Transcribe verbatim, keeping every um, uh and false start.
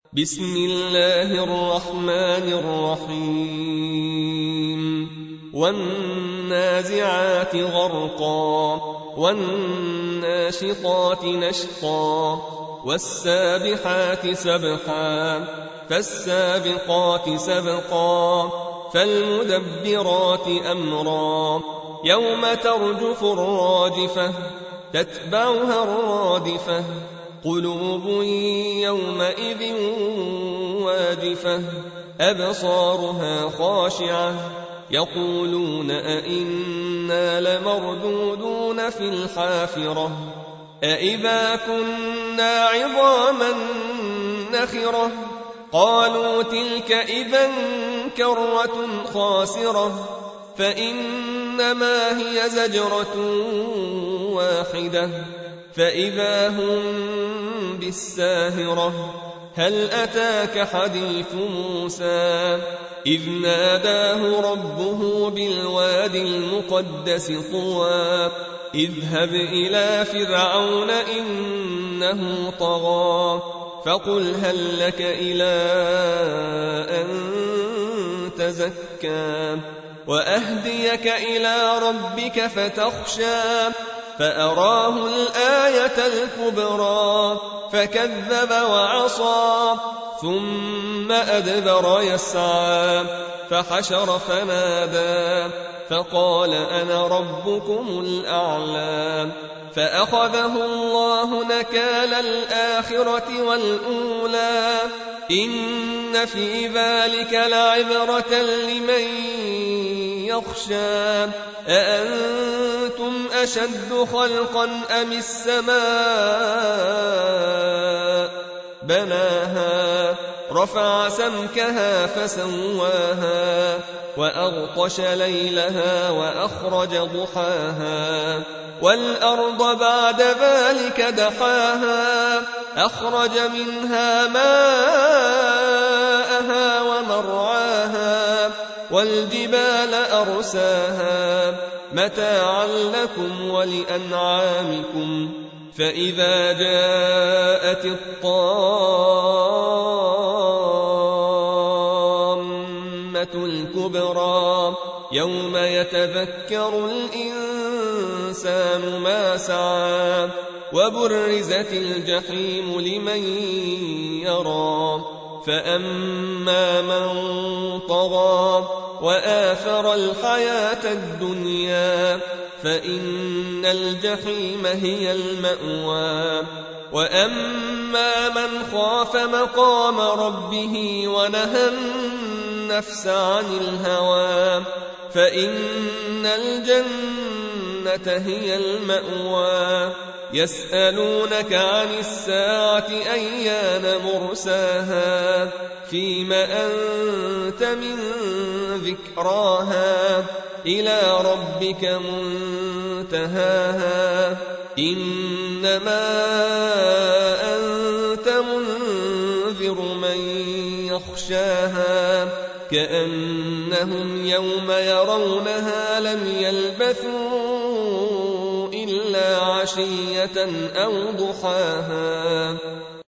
بسم الله الرحمن الرحيم والنازعات غرقا والناشطات نشطا والسابحات سبحا فالسابقات سبقا فالمدبرات أمرا يوم ترجف الراجفة تتبعها الرادفة قلوب يومئذ واجفة أبصارها خاشعة يقولون أئنا لمردودون في الحافرة أئذا كنا عظاما نخرة قالوا تلك إذا كرة خاسرة فإنما هي زجرة واحدة فإذا هم بالساهرة هل أتاك حديث موسى إذ ناداه ربه بالواد المقدس طوى اذهب إلى فرعون إنه طغى فقل هل لك إلى أن تزكى وأهديك إلى ربك فتخشى فأراه الآية الكبرى فكذب وعصى ثم أدبر يسعى فحشر فنادى فقال أنا ربكم الأعلى فأخذه الله نكال الآخرة والأولى إن في ذلك لعبرة لمن يخشى أأنتم أشد خلقا أم السماء بناها رفع سمكها فسواها وأغطش ليلها وأخرج ضحاها والأرض بعد ذلك دحاها أخرج منها ماءها ومرعاها والجبال أرساها متاعا لكم ولأنعامكم فإذا جاءت الطامة الكبرى يوم يتذكر الإنسان ما سعى وبرزت الجحيم لمن يرى فأما من طغى وآثر الحياة الدنيا فإن الجحيم هي المأوى وأما من خاف مقام ربه ونهى النفس عن الهوى فإن الجنة هي المأوى يسألونك عن الساعة أيان مرساها فيم أنت من ذكراها إلى ربك منتهاها إنما أنت منذر من يخشاها كأنهم يوم يرونها لم يلبثوا إلا عشية أو ضحاها.